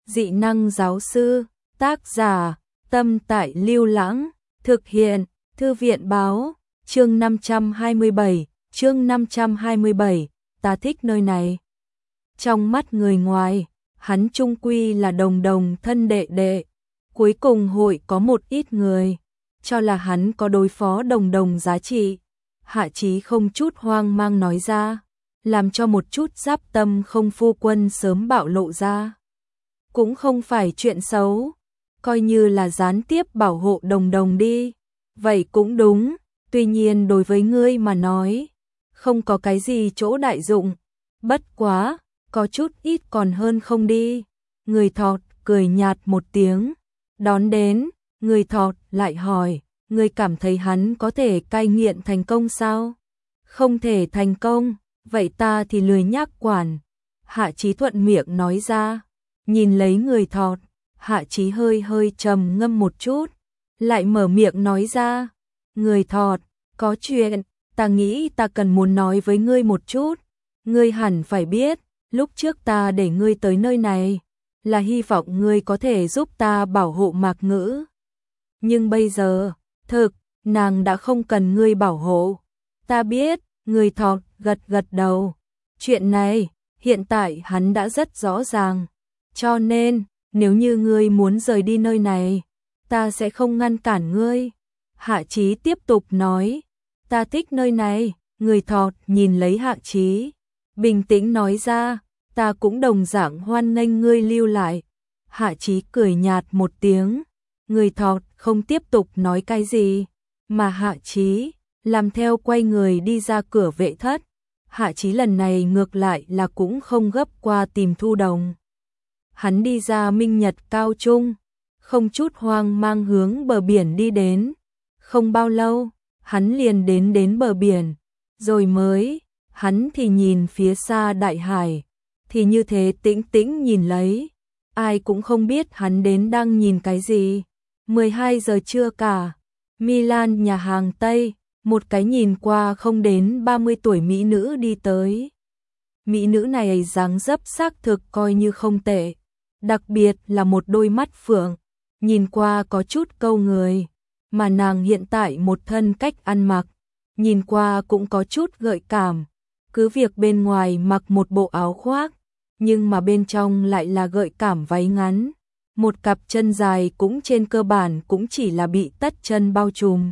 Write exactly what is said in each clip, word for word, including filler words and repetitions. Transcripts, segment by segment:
dị năng giáo sư, tác giả, Tâm Tại Lưu Lãng, thực hiện, Thư viện báo, chương năm trăm hai mươi bảy, chương năm trăm hai mươi bảy, ta thích nơi này. Trong mắt người ngoài, hắn chung quy là đồng đồng thân đệ đệ, cuối cùng hội có một ít người cho là hắn có đối phó đồng đồng giá trị. Hạ Chí không chút hoang mang nói ra, làm cho một chút giáp tâm không phu quân sớm bạo lộ ra. Cũng không phải chuyện xấu, coi như là gián tiếp bảo hộ đồng đồng đi. Vậy cũng đúng, tuy nhiên đối với ngươi mà nói, không có cái gì chỗ đại dụng. Bất quá, có chút ít còn hơn không đi. Người thọt cười nhạt một tiếng, đón đến, người thọt lại hỏi, ngươi cảm thấy hắn có thể cai nghiện thành công sao? Không thể thành công, vậy ta thì lười nhác quản. Hạ Chí thuận miệng nói ra, nhìn lấy người thọt, Hạ Chí hơi hơi trầm ngâm một chút, lại mở miệng nói ra, người thọt, có chuyện, ta nghĩ ta cần muốn nói với ngươi một chút. Ngươi hẳn phải biết, lúc trước ta để ngươi tới nơi này, là hy vọng ngươi có thể giúp ta bảo hộ Mạc Ngữ. Nhưng bây giờ, thực, nàng đã không cần ngươi bảo hộ. Ta biết, người thọt gật gật đầu. Chuyện này, hiện tại hắn đã rất rõ ràng. Cho nên, nếu như ngươi muốn rời đi nơi này, ta sẽ không ngăn cản ngươi. Hạ Chí tiếp tục nói, ta thích nơi này. Người thọt nhìn lấy Hạ Chí, bình tĩnh nói ra, ta cũng đồng dạng hoan nghênh ngươi lưu lại. Hạ Chí cười nhạt một tiếng, người thọt không tiếp tục nói cái gì, mà Hạ Chí làm theo quay người đi ra cửa vệ thất. Hạ Chí lần này ngược lại là cũng không gấp qua tìm Thu Đồng. Hắn đi ra Minh Nhật Cao Trung, không chút hoang mang hướng bờ biển đi đến. Không bao lâu, hắn liền đến đến bờ biển, rồi mới, hắn thì nhìn phía xa đại hải, thì như thế tĩnh tĩnh nhìn lấy. Ai cũng không biết hắn đến đang nhìn cái gì. mười hai giờ trưa cả, Milan nhà hàng Tây, một cái nhìn qua không đến ba mươi tuổi mỹ nữ đi tới. Mỹ nữ này dáng dấp xác thực coi như không tệ, đặc biệt là một đôi mắt phượng, nhìn qua có chút câu người, mà nàng hiện tại một thân cách ăn mặc, nhìn qua cũng có chút gợi cảm, cứ việc bên ngoài mặc một bộ áo khoác, nhưng mà bên trong lại là gợi cảm váy ngắn. Một cặp chân dài cũng trên cơ bản cũng chỉ là bị tất chân bao trùm.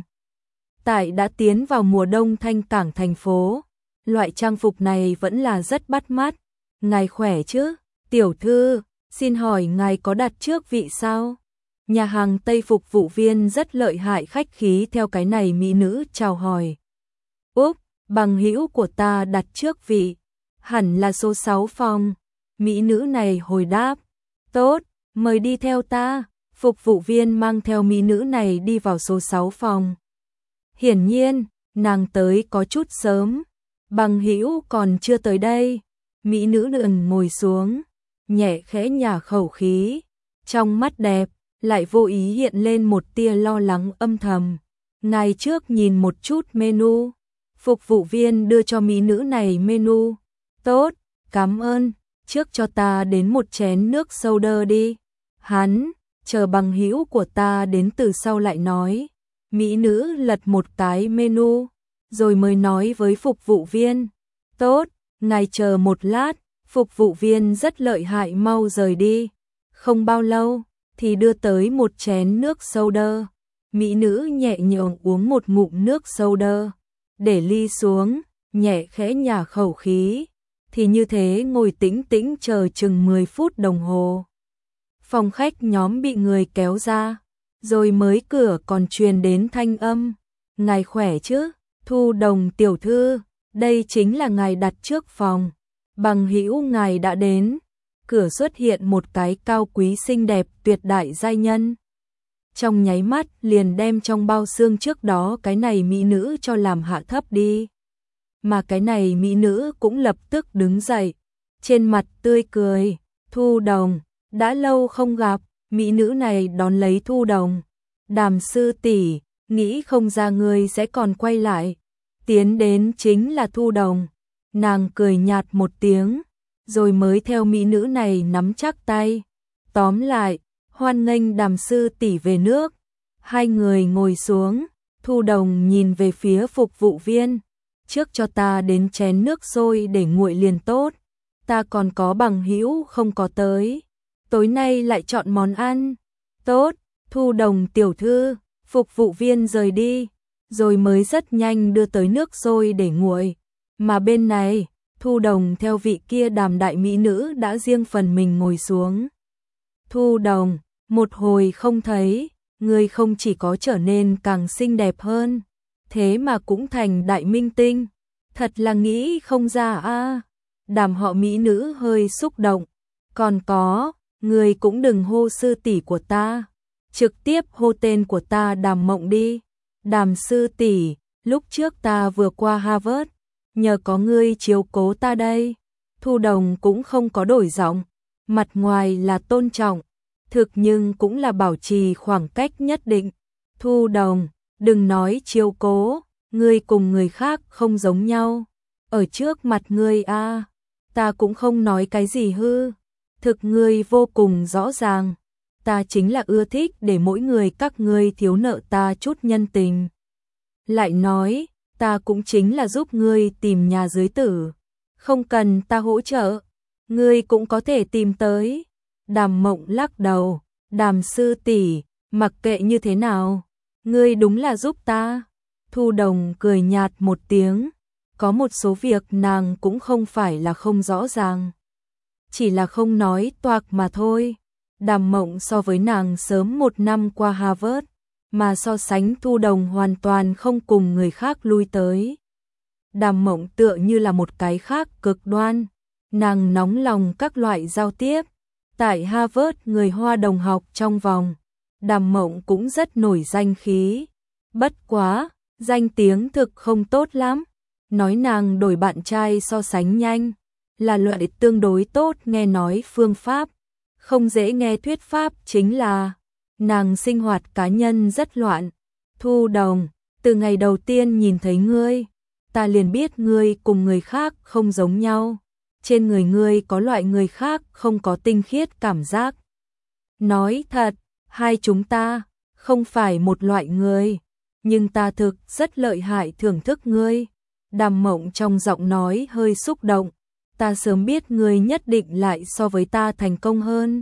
Tại đã tiến vào mùa đông thanh cảng thành phố, loại trang phục này vẫn là rất bắt mắt. Ngài khỏe chứ, tiểu thư, xin hỏi ngài có đặt trước vị sao? Nhà hàng Tây phục vụ viên rất lợi hại khách khí theo cái này mỹ nữ chào hỏi. Úp, bằng hữu của ta đặt trước vị, hẳn là số sáu phòng. Mỹ nữ này hồi đáp, tốt, mời đi theo ta. Phục vụ viên mang theo mỹ nữ này đi vào số sáu phòng. Hiển nhiên, nàng tới có chút sớm, bằng hữu còn chưa tới đây. Mỹ nữ lượn ngồi xuống, nhẹ khẽ nhả khẩu khí, trong mắt đẹp lại vô ý hiện lên một tia lo lắng âm thầm. Ngài trước nhìn một chút menu. Phục vụ viên đưa cho mỹ nữ này menu. Tốt, cảm ơn, trước cho ta đến một chén nước soda đi. Hắn, chờ bằng hữu của ta đến từ sau lại nói. Mỹ nữ lật một cái menu, rồi mới nói với phục vụ viên. Tốt, ngài chờ một lát. Phục vụ viên rất lợi hại mau rời đi. Không bao lâu, thì đưa tới một chén nước soda. Mỹ nữ nhẹ nhàng uống một ngụm nước soda, để ly xuống, nhẹ khẽ nhả khẩu khí, thì như thế ngồi tĩnh tĩnh chờ chừng mười phút đồng hồ. Phòng khách nhóm bị người kéo ra, rồi mới cửa còn truyền đến thanh âm. Ngài khỏe chứ, Thu Đồng tiểu thư, đây chính là ngài đặt trước phòng. Bằng hữu ngài đã đến. Cửa xuất hiện một cái cao quý xinh đẹp tuyệt đại giai nhân. Trong nháy mắt liền đem trong bao xương trước đó cái này mỹ nữ cho làm hạ thấp đi. Mà cái này mỹ nữ cũng lập tức đứng dậy, trên mặt tươi cười. Thu Đồng, đã lâu không gặp. Mỹ nữ này đón lấy Thu Đồng. Đàm sư tỷ, nghĩ không ra ngươi sẽ còn quay lại. Tiến đến chính là Thu Đồng. Nàng cười nhạt một tiếng, rồi mới theo mỹ nữ này nắm chắc tay. Tóm lại, hoan nghênh Đàm sư tỷ về nước. Hai người ngồi xuống, Thu Đồng nhìn về phía phục vụ viên. Trước cho ta đến chén nước sôi để nguội liền tốt. Ta còn có bằng hữu không có tới. Tối nay lại chọn món ăn. Tốt, Thu Đồng tiểu thư. Phục vụ viên rời đi, rồi mới rất nhanh đưa tới nước sôi để nguội. Mà bên này, Thu Đồng theo vị kia Đàm đại mỹ nữ đã riêng phần mình ngồi xuống. Thu Đồng, một hồi không thấy, người không chỉ có trở nên càng xinh đẹp hơn, thế mà cũng thành đại minh tinh. Thật là nghĩ không ra a. Đàm họ mỹ nữ hơi xúc động. Còn có, người cũng đừng hô sư tỷ của ta. Trực tiếp hô tên của ta Đàm Mộng đi. Đàm sư tỷ, lúc trước ta vừa qua Harvard, nhờ có ngươi chiếu cố ta đây. Thu Đồng cũng không có đổi giọng, mặt ngoài là tôn trọng, thực nhưng cũng là bảo trì khoảng cách nhất định. Thu Đồng, đừng nói chiếu cố, ngươi cùng người khác không giống nhau. Ở trước mặt ngươi a, ta cũng không nói cái gì hư, thực ngươi vô cùng rõ ràng. Ta chính là ưa thích để mỗi người các ngươi thiếu nợ ta chút nhân tình. Lại nói, ta cũng chính là giúp ngươi tìm nhà dưới tử. Không cần ta hỗ trợ, ngươi cũng có thể tìm tới. Đàm Mộng lắc đầu, Đàm sư tỷ, mặc kệ như thế nào, ngươi đúng là giúp ta. Thu Đồng cười nhạt một tiếng, có một số việc nàng cũng không phải là không rõ ràng, chỉ là không nói toạc mà thôi. Đàm Mộng so với nàng sớm một năm qua Harvard, mà so sánh Thu Đồng hoàn toàn không cùng người khác lui tới. Đàm Mộng tựa như là một cái khác cực đoan, nàng nóng lòng các loại giao tiếp. Tại Harvard người Hoa đồng học trong vòng, Đàm Mộng cũng rất nổi danh khí. Bất quá, danh tiếng thực không tốt lắm. Nói nàng đổi bạn trai so sánh nhanh, là loại tương đối tốt nghe nói phương pháp. Không dễ nghe thuyết pháp chính là nàng sinh hoạt cá nhân rất loạn. Thu Đồng, từ ngày đầu tiên nhìn thấy ngươi, ta liền biết ngươi cùng người khác không giống nhau. Trên người ngươi có loại người khác không có tinh khiết cảm giác. Nói thật, hai chúng ta không phải một loại người, nhưng ta thực rất lợi hại thưởng thức ngươi. Đàm Mộng trong giọng nói hơi xúc động. Ta sớm biết ngươi nhất định lại so với ta thành công hơn.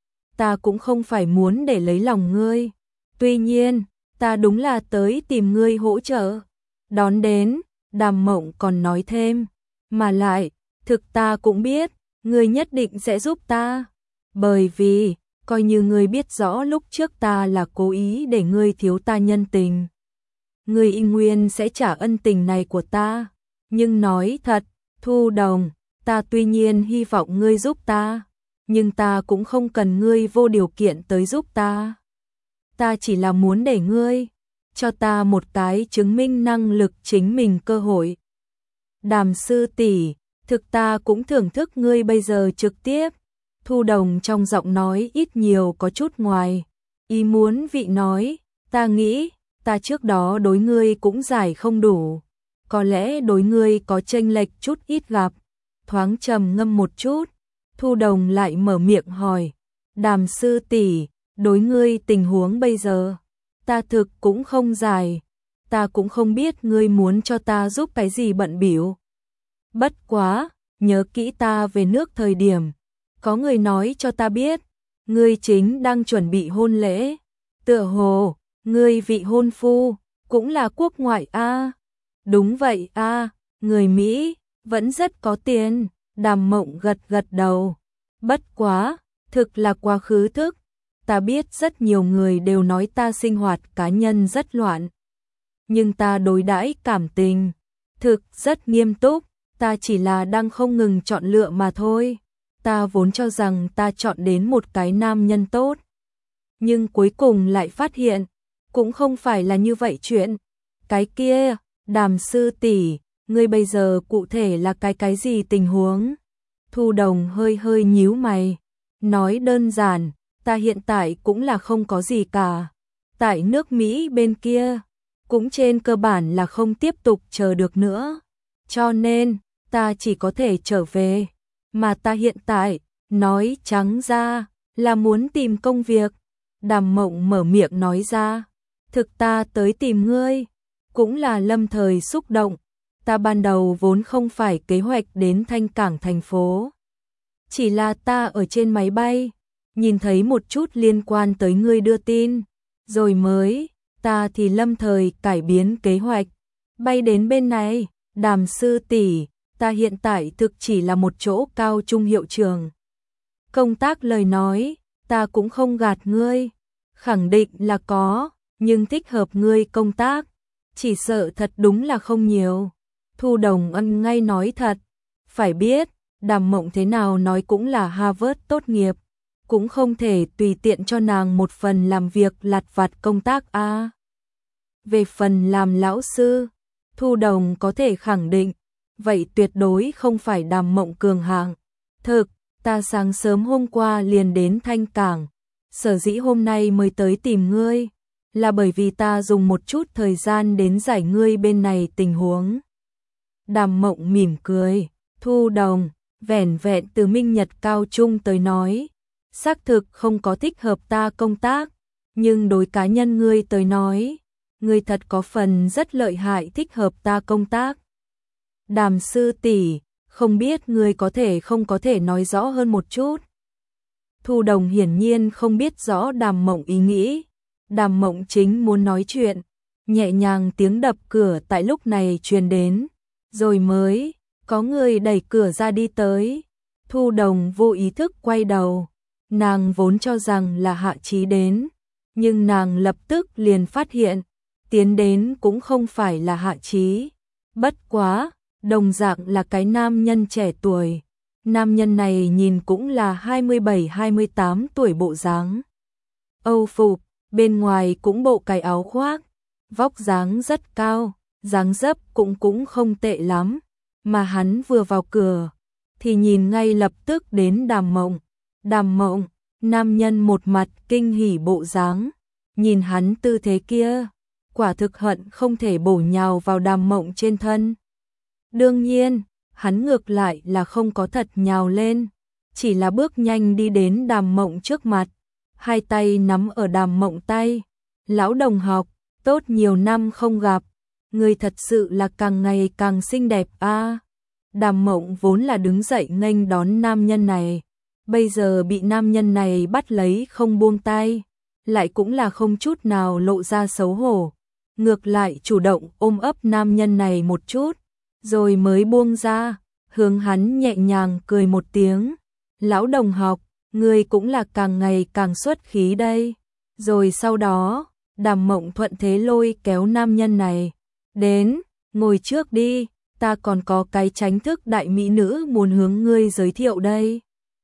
Ta cũng không phải muốn để lấy lòng ngươi. Tuy nhiên, ta đúng là tới tìm ngươi hỗ trợ. Đón đến, Đàm Mộng còn nói thêm. Mà lại, thực ta cũng biết, ngươi nhất định sẽ giúp ta. Bởi vì, coi như ngươi biết rõ lúc trước ta là cố ý để ngươi thiếu ta nhân tình. Ngươi y nguyên sẽ trả ân tình này của ta. Nhưng nói thật, Thu Đồng, ta tuy nhiên hy vọng ngươi giúp ta, nhưng ta cũng không cần ngươi vô điều kiện tới giúp ta. Ta chỉ là muốn để ngươi cho ta một cái chứng minh năng lực chính mình cơ hội. Đàm sư tỷ, thực ta cũng thưởng thức ngươi bây giờ trực tiếp. Thu Đồng trong giọng nói ít nhiều có chút ngoài ý muốn vị nói, ta nghĩ, ta trước đó đối ngươi cũng giải không đủ, có lẽ đối ngươi có chênh lệch chút ít gặp. Thoáng trầm ngâm một chút, Thu Đồng lại mở miệng hỏi, Đàm sư tỷ, đối ngươi tình huống bây giờ, ta thực cũng không giải, ta cũng không biết ngươi muốn cho ta giúp cái gì bận bịu. Bất quá, nhớ kỹ ta về nước thời điểm, có người nói cho ta biết, ngươi chính đang chuẩn bị hôn lễ, tựa hồ, ngươi vị hôn phu, cũng là quốc ngoại a. Đúng vậy a, người Mỹ, vẫn rất có tiền. Đàm Mộng gật gật đầu. Bất quá, thực là quá khứ thức. Ta biết rất nhiều người đều nói ta sinh hoạt cá nhân rất loạn. Nhưng ta đối đãi cảm tình, thực rất nghiêm túc. Ta chỉ là đang không ngừng chọn lựa mà thôi. Ta vốn cho rằng ta chọn đến một cái nam nhân tốt. Nhưng cuối cùng lại phát hiện, cũng không phải là như vậy chuyện. Cái kia, Đàm sư tỷ, ngươi bây giờ cụ thể là cái cái gì tình huống? Thu Đồng hơi hơi nhíu mày, nói đơn giản, ta hiện tại cũng là không có gì cả. Tại nước Mỹ bên kia, cũng trên cơ bản là không tiếp tục chờ được nữa. Cho nên, ta chỉ có thể trở về. Mà ta hiện tại, nói trắng ra, Là muốn tìm công việc. Đàm Mộng mở miệng nói ra. Thực ta tới tìm ngươi. Cũng là lâm thời xúc động. Ta ban đầu vốn không phải kế hoạch đến Thanh Cảng thành phố. Chỉ là ta ở trên máy bay. Nhìn thấy một chút liên quan tới ngươi đưa tin. Rồi mới, ta thì lâm thời cải biến kế hoạch. Bay đến bên này, Đàm sư tỷ, ta hiện tại thực chỉ là một chỗ cao trung hiệu trường. Công tác lời nói, ta cũng không gạt ngươi. Khẳng định là có, nhưng thích hợp ngươi công tác. Chỉ sợ thật đúng là không nhiều. Thu Đồng ân ngay nói thật. Phải biết, Đàm Mộng thế nào nói cũng là Harvard tốt nghiệp. Cũng không thể tùy tiện cho nàng một phần làm việc lặt vặt công tác a. À. Về phần làm lão sư, Thu Đồng có thể khẳng định, vậy tuyệt đối không phải Đàm Mộng cường hạng. Thực, ta sáng sớm hôm qua liền đến Thanh Cảng, sở dĩ hôm nay mới tới tìm ngươi, là bởi vì ta dùng một chút thời gian đến giải ngươi bên này tình huống. Đàm Mộng mỉm cười, Thu Đồng, vẻn vẹn từ Minh Nhật cao trung tới nói, xác thực không có thích hợp ta công tác, nhưng đối cá nhân ngươi tới nói, ngươi thật có phần rất lợi hại thích hợp ta công tác. Đàm sư tỷ, không biết ngươi có thể không có thể nói rõ hơn một chút. Thu Đồng hiển nhiên không biết rõ Đàm Mộng ý nghĩ. Đàm Mộng chính muốn nói chuyện, nhẹ nhàng tiếng đập cửa tại lúc này truyền đến, rồi mới có người đẩy cửa ra đi tới. Thu Đồng vô ý thức quay đầu, nàng vốn cho rằng là Hạ Chí đến, nhưng nàng lập tức liền phát hiện, tiến đến cũng không phải là Hạ Chí. Bất quá, đồng dạng là cái nam nhân trẻ tuổi. Nam nhân này nhìn cũng là hai mươi bảy hai mươi tám tuổi bộ dáng. Âu phục, bên ngoài cũng bộ cái áo khoác, vóc dáng rất cao, dáng dấp cũng cũng không tệ lắm, mà hắn vừa vào cửa thì nhìn ngay lập tức đến Đàm Mộng. Đàm Mộng, nam nhân một mặt kinh hỉ bộ dáng, nhìn hắn tư thế kia, quả thực hận không thể bổ nhào vào Đàm Mộng trên thân. Đương nhiên, hắn ngược lại là không có thật nhào lên, chỉ là bước nhanh đi đến Đàm Mộng trước mặt, hai tay nắm ở Đàm Mộng tay. Lão đồng học, tốt nhiều năm không gặp, người thật sự là càng ngày càng xinh đẹp a. À. Đàm Mộng vốn là đứng dậy nghênh đón nam nhân này, bây giờ bị nam nhân này bắt lấy không buông tay, lại cũng là không chút nào lộ ra xấu hổ, ngược lại chủ động ôm ấp nam nhân này một chút, rồi mới buông ra, hướng hắn nhẹ nhàng cười một tiếng. Lão đồng học, người cũng là càng ngày càng xuất khí đây. Rồi sau đó, Đàm Mộng thuận thế lôi kéo nam nhân này. Đến, ngồi trước đi, ta còn có cái tránh thức đại mỹ nữ muốn hướng ngươi giới thiệu đây.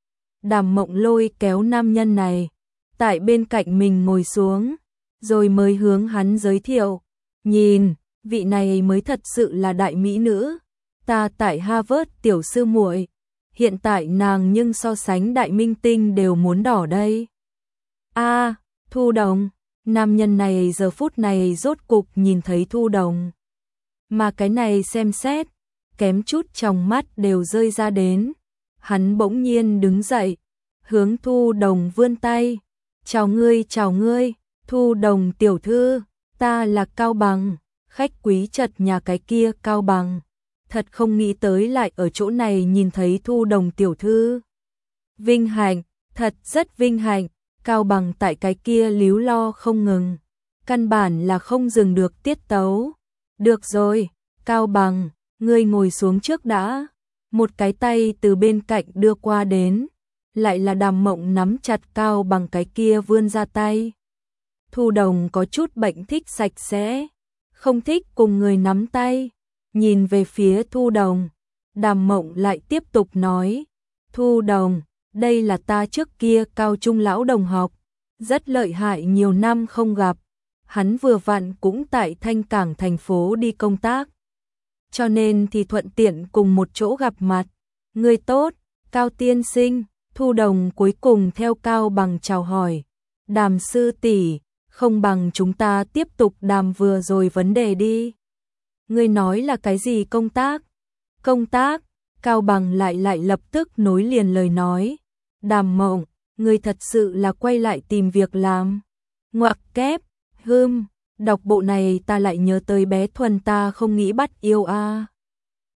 Đàm Mộng lôi kéo nam nhân này, tại bên cạnh mình ngồi xuống, rồi mới hướng hắn giới thiệu. Nhìn, vị này mới thật sự là đại mỹ nữ. Ta tại Harvard tiểu sư muội, hiện tại nàng nhưng so sánh đại minh tinh đều muốn đỏ đây. A, à, Thu Đồng, nam nhân này giờ phút này rốt cục nhìn thấy Thu Đồng. Mà cái này xem xét, kém chút trong mắt đều rơi ra đến. Hắn bỗng nhiên đứng dậy, hướng Thu Đồng vươn tay. Chào ngươi, chào ngươi, Thu Đồng tiểu thư, ta là Cao Bằng, khách quý chật nhà cái kia Cao Bằng. Thật không nghĩ tới lại ở chỗ này nhìn thấy Thu Đồng tiểu thư. Vinh hạnh, thật rất vinh hạnh, Cao Bằng tại cái kia líu lo không ngừng. Căn bản là không dừng được tiết tấu. Được rồi, Cao Bằng, ngươi ngồi xuống trước đã. Một cái tay từ bên cạnh đưa qua đến. Lại là Đàm Mộng nắm chặt Cao Bằng cái kia vươn ra tay. Thu Đồng có chút bệnh thích sạch sẽ, không thích cùng người nắm tay. Nhìn về phía Thu Đồng, Đàm Mộng lại tiếp tục nói. Thu Đồng, đây là ta trước kia cao trung lão đồng học, rất lợi hại nhiều năm không gặp. Hắn vừa vặn cũng tại Thanh Cảng thành phố đi công tác, cho nên thì thuận tiện cùng một chỗ gặp mặt. Người tốt, Cao tiên sinh. Thu Đồng cuối cùng theo Cao Bằng chào hỏi. Đàm sư tỷ, không bằng chúng ta tiếp tục đàm vừa rồi vấn đề đi. Ngươi nói là cái gì công tác? Công tác, Cao Bằng lại lại lập tức nối liền lời nói. Đàm Mộng, người thật sự là quay lại tìm việc làm. Ngoặc kép, hưm, đọc bộ này ta lại nhớ tới bé Thuần ta không nghĩ bắt yêu a. À.